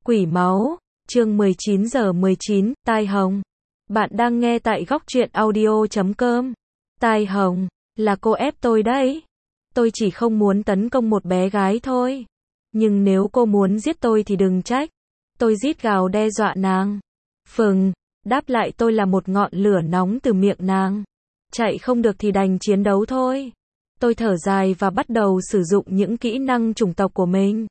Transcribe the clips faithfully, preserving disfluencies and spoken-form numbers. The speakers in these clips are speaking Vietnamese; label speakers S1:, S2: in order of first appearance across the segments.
S1: Quỷ máu, chương mười chín giờ mười chín, Tai Hồng. Bạn đang nghe tại góc truyện audio chấm com. Tai Hồng, là cô ép tôi đấy. Tôi chỉ không muốn tấn công một bé gái thôi. Nhưng nếu cô muốn giết tôi thì đừng trách. Tôi rít gào đe dọa nàng. Phừng, đáp lại tôi là một ngọn lửa nóng từ miệng nàng. Chạy không được thì đành chiến đấu thôi. Tôi thở dài và bắt đầu sử dụng những kỹ năng chủng tộc của mình.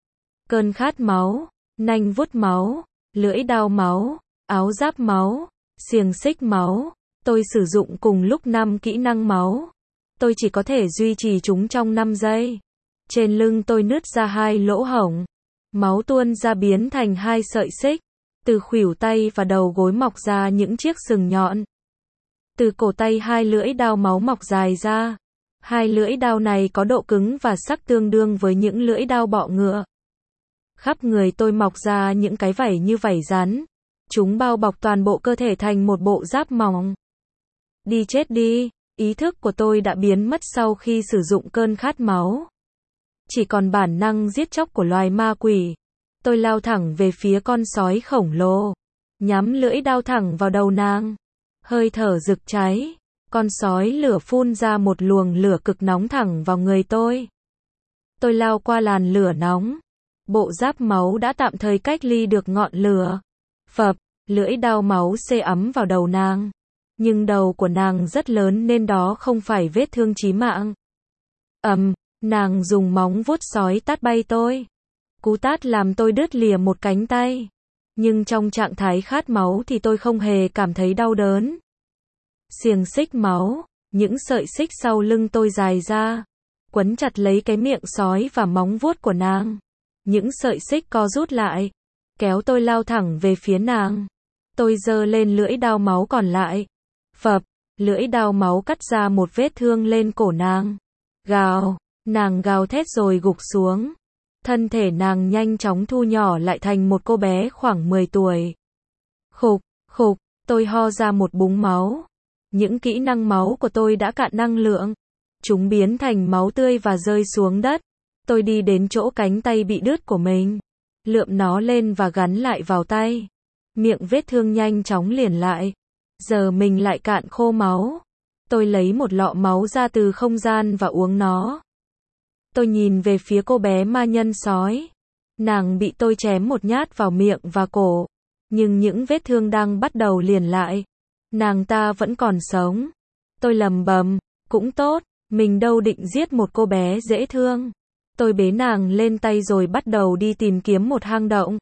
S1: Cơn khát máu, nanh vuốt máu, lưỡi đao máu, áo giáp máu, xiềng xích máu. Tôi sử dụng cùng lúc năm kỹ năng máu. Tôi chỉ có thể duy trì chúng trong năm giây. Trên lưng tôi nứt ra hai lỗ hổng. Máu tuôn ra biến thành hai sợi xích. Từ khuỷu tay và đầu gối mọc ra những chiếc sừng nhọn. Từ cổ tay hai lưỡi đao máu mọc dài ra. Hai lưỡi đao này có độ cứng và sắc tương đương với những lưỡi đao bọ ngựa. Khắp người tôi mọc ra những cái vảy như vảy rắn. Chúng bao bọc toàn bộ cơ thể thành một bộ giáp mỏng. Đi chết đi, ý thức của tôi đã biến mất sau khi sử dụng cơn khát máu. Chỉ còn bản năng giết chóc của loài ma quỷ. Tôi lao thẳng về phía con sói khổng lồ. Nhắm lưỡi đao thẳng vào đầu nàng. Hơi thở rực cháy. Con sói lửa phun ra một luồng lửa cực nóng thẳng vào người tôi. Tôi lao qua làn lửa nóng. Bộ giáp máu đã tạm thời cách ly được ngọn lửa. Phập, lưỡi đao máu xê ấm vào đầu nàng. Nhưng đầu của nàng rất lớn nên đó không phải vết thương chí mạng. Ầm, nàng dùng móng vuốt sói tát bay tôi. Cú tát làm tôi đứt lìa một cánh tay. Nhưng trong trạng thái khát máu thì tôi không hề cảm thấy đau đớn. Xiềng xích máu, những sợi xích sau lưng tôi dài ra, quấn chặt lấy cái miệng sói và móng vuốt của nàng. Những sợi xích co rút lại, kéo tôi lao thẳng về phía nàng. Tôi giơ lên lưỡi đao máu còn lại. Phập, lưỡi đao máu cắt ra một vết thương lên cổ nàng. Gào, nàng gào thét rồi gục xuống. Thân thể nàng nhanh chóng thu nhỏ lại thành một cô bé khoảng mười tuổi. Khục, khục, tôi ho ra một búng máu. Những kỹ năng máu của tôi đã cạn năng lượng. Chúng biến thành máu tươi và rơi xuống đất. Tôi đi đến chỗ cánh tay bị đứt của mình. Lượm nó lên và gắn lại vào tay. Miệng vết thương nhanh chóng liền lại. Giờ mình lại cạn khô máu. Tôi lấy một lọ máu ra từ không gian và uống nó. Tôi nhìn về phía cô bé ma nhân sói. Nàng bị tôi chém một nhát vào miệng và cổ. Nhưng những vết thương đang bắt đầu liền lại. Nàng ta vẫn còn sống. Tôi lầm bầm, cũng tốt, mình đâu định giết một cô bé dễ thương. Tôi bế nàng lên tay rồi bắt đầu đi tìm kiếm một hang động.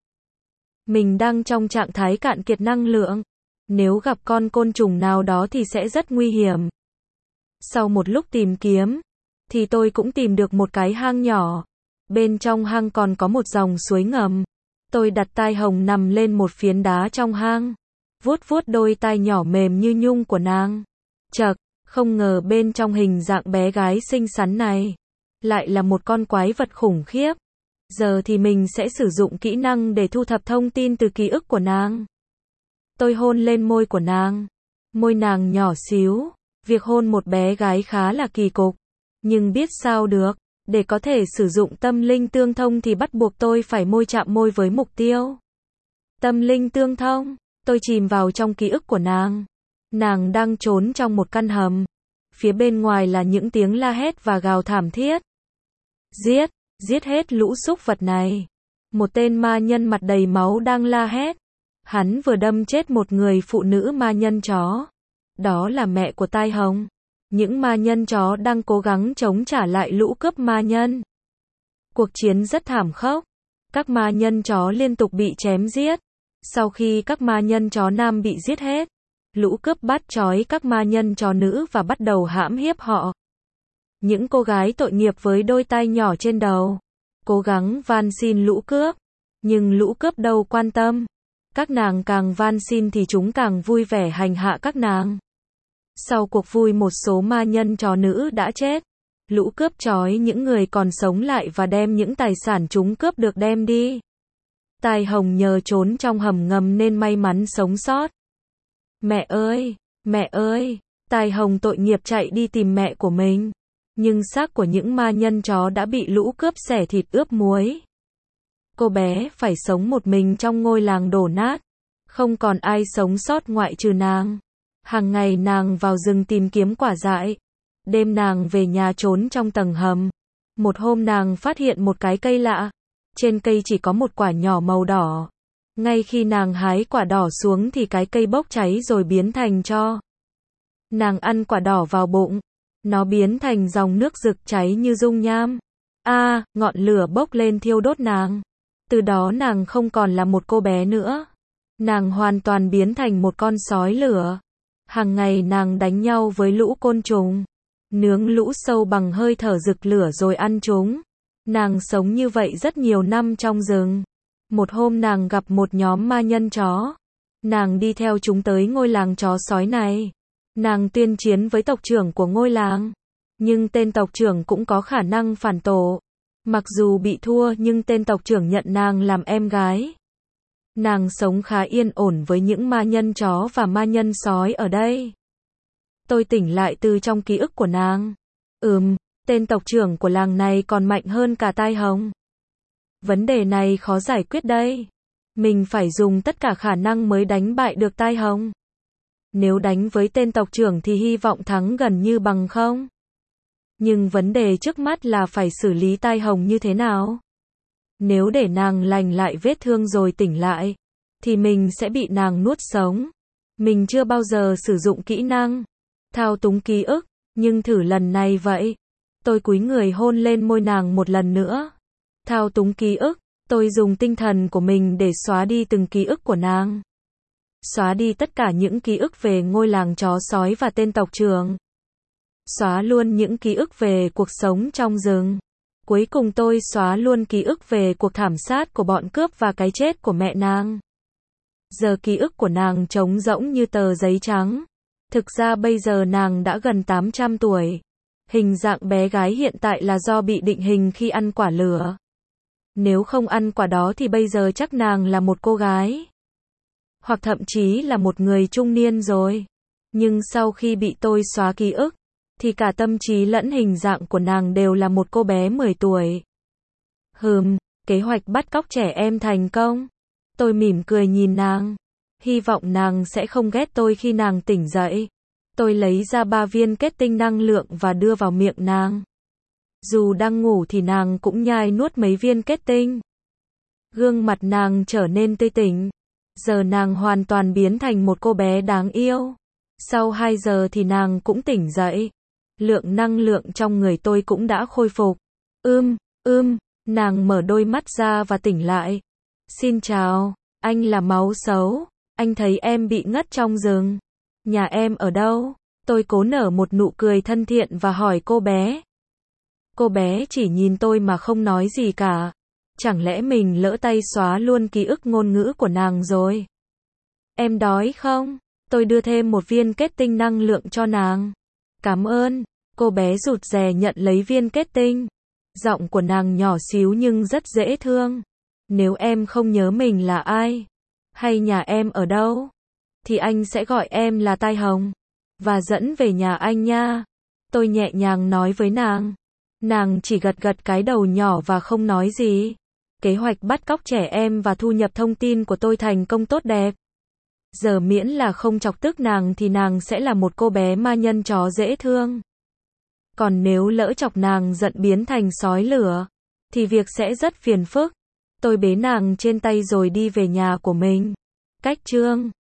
S1: Mình đang trong trạng thái cạn kiệt năng lượng. Nếu gặp con côn trùng nào đó thì sẽ rất nguy hiểm. Sau một lúc tìm kiếm, thì tôi cũng tìm được một cái hang nhỏ. Bên trong hang còn có một dòng suối ngầm. Tôi đặt Tai Hồng nằm lên một phiến đá trong hang. Vuốt vuốt đôi tai nhỏ mềm như nhung của nàng. Chậc, không ngờ bên trong hình dạng bé gái xinh xắn này lại là một con quái vật khủng khiếp. Giờ thì mình sẽ sử dụng kỹ năng để thu thập thông tin từ ký ức của nàng. Tôi hôn lên môi của nàng. Môi nàng nhỏ xíu. Việc hôn một bé gái khá là kỳ cục. Nhưng biết sao được, để có thể sử dụng tâm linh tương thông thì bắt buộc tôi phải môi chạm môi với mục tiêu. Tâm linh tương thông. Tôi chìm vào trong ký ức của nàng. Nàng đang trốn trong một căn hầm. Phía bên ngoài là những tiếng la hét và gào thảm thiết. Giết, giết hết lũ súc vật này. Một tên ma nhân mặt đầy máu đang la hét. Hắn vừa đâm chết một người phụ nữ ma nhân chó. Đó là mẹ của Tai Hồng. Những ma nhân chó đang cố gắng chống trả lại lũ cướp ma nhân. Cuộc chiến rất thảm khốc. Các ma nhân chó liên tục bị chém giết. Sau khi các ma nhân chó nam bị giết hết, lũ cướp bắt trói các ma nhân chó nữ và bắt đầu hãm hiếp họ. Những cô gái tội nghiệp với đôi tai nhỏ trên đầu, cố gắng van xin lũ cướp, nhưng lũ cướp đâu quan tâm. Các nàng càng van xin thì chúng càng vui vẻ hành hạ các nàng. Sau cuộc vui một số ma nhân chó nữ đã chết. Lũ cướp trói những người còn sống lại và đem những tài sản chúng cướp được đem đi. Tai Hồng nhờ trốn trong hầm ngầm nên may mắn sống sót. Mẹ ơi, mẹ ơi, Tai Hồng tội nghiệp chạy đi tìm mẹ của mình. Nhưng xác của những ma nhân chó đã bị lũ cướp xẻ thịt ướp muối. Cô bé phải sống một mình trong ngôi làng đổ nát. Không còn ai sống sót ngoại trừ nàng. Hàng ngày nàng vào rừng tìm kiếm quả dại. Đêm nàng về nhà trốn trong tầng hầm. Một hôm nàng phát hiện một cái cây lạ. Trên cây chỉ có một quả nhỏ màu đỏ. Ngay khi nàng hái quả đỏ xuống thì cái cây bốc cháy rồi biến thành tro. Nàng ăn quả đỏ vào bụng. Nó biến thành dòng nước rực cháy như dung nham. A, à, ngọn lửa bốc lên thiêu đốt nàng. Từ đó nàng không còn là một cô bé nữa. Nàng hoàn toàn biến thành một con sói lửa. Hàng ngày nàng đánh nhau với lũ côn trùng. Nướng lũ sâu bằng hơi thở rực lửa rồi ăn chúng. Nàng sống như vậy rất nhiều năm trong rừng. Một hôm nàng gặp một nhóm ma nhân chó. Nàng đi theo chúng tới ngôi làng chó sói này. Nàng tuyên chiến với tộc trưởng của ngôi làng. Nhưng tên tộc trưởng cũng có khả năng phản tổ. Mặc dù bị thua nhưng tên tộc trưởng nhận nàng làm em gái. Nàng sống khá yên ổn với những ma nhân chó và ma nhân sói ở đây. Tôi tỉnh lại từ trong ký ức của nàng. Ừm, tên tộc trưởng của làng này còn mạnh hơn cả Tai Hồng. Vấn đề này khó giải quyết đây. Mình phải dùng tất cả khả năng mới đánh bại được Tai Hồng. Nếu đánh với tên tộc trưởng thì hy vọng thắng gần như bằng không. Nhưng vấn đề trước mắt là phải xử lý Tai Hồng như thế nào? Nếu để nàng lành lại vết thương rồi tỉnh lại, thì mình sẽ bị nàng nuốt sống. Mình chưa bao giờ sử dụng kỹ năng thao túng ký ức, nhưng thử lần này vậy. Tôi cúi người hôn lên môi nàng một lần nữa. Thao túng ký ức, tôi dùng tinh thần của mình để xóa đi từng ký ức của nàng. Xóa đi tất cả những ký ức về ngôi làng chó sói và tên tộc trưởng. Xóa luôn những ký ức về cuộc sống trong rừng. Cuối cùng tôi xóa luôn ký ức về cuộc thảm sát của bọn cướp và cái chết của mẹ nàng. Giờ ký ức của nàng trống rỗng như tờ giấy trắng. Thực ra bây giờ nàng đã gần tám trăm tuổi. Hình dạng bé gái hiện tại là do bị định hình khi ăn quả lửa. Nếu không ăn quả đó thì bây giờ chắc nàng là một cô gái. Hoặc thậm chí là một người trung niên rồi. Nhưng sau khi bị tôi xóa ký ức, thì cả tâm trí lẫn hình dạng của nàng đều là một cô bé mười tuổi. Hừm, kế hoạch bắt cóc trẻ em thành công. Tôi mỉm cười nhìn nàng. Hy vọng nàng sẽ không ghét tôi khi nàng tỉnh dậy. Tôi lấy ra ba viên kết tinh năng lượng và đưa vào miệng nàng. Dù đang ngủ thì nàng cũng nhai nuốt mấy viên kết tinh. Gương mặt nàng trở nên tươi tỉnh. Giờ nàng hoàn toàn biến thành một cô bé đáng yêu. Sau hai giờ thì nàng cũng tỉnh dậy. Lượng năng lượng trong người tôi cũng đã khôi phục. Ưm, ưm, nàng mở đôi mắt ra và tỉnh lại. Xin chào, anh là máu xấu. Anh thấy em bị ngất trong rừng. Nhà em ở đâu? Tôi cố nở một nụ cười thân thiện và hỏi cô bé. Cô bé chỉ nhìn tôi mà không nói gì cả. Chẳng lẽ mình lỡ tay xóa luôn ký ức ngôn ngữ của nàng rồi? Em đói không? Tôi đưa thêm một viên kết tinh năng lượng cho nàng. Cảm ơn. Cô bé rụt rè nhận lấy viên kết tinh. Giọng của nàng nhỏ xíu nhưng rất dễ thương. Nếu em không nhớ mình là ai, hay nhà em ở đâu, thì anh sẽ gọi em là Tai Hồng và dẫn về nhà anh nha. Tôi nhẹ nhàng nói với nàng. Nàng chỉ gật gật cái đầu nhỏ và không nói gì. Kế hoạch bắt cóc trẻ em và thu nhập thông tin của tôi thành công tốt đẹp. Giờ miễn là không chọc tức nàng thì nàng sẽ là một cô bé ma nhân chó dễ thương. Còn nếu lỡ chọc nàng giận biến thành sói lửa, thì việc sẽ rất phiền phức. Tôi bế nàng trên tay rồi đi về nhà của mình. Cách chương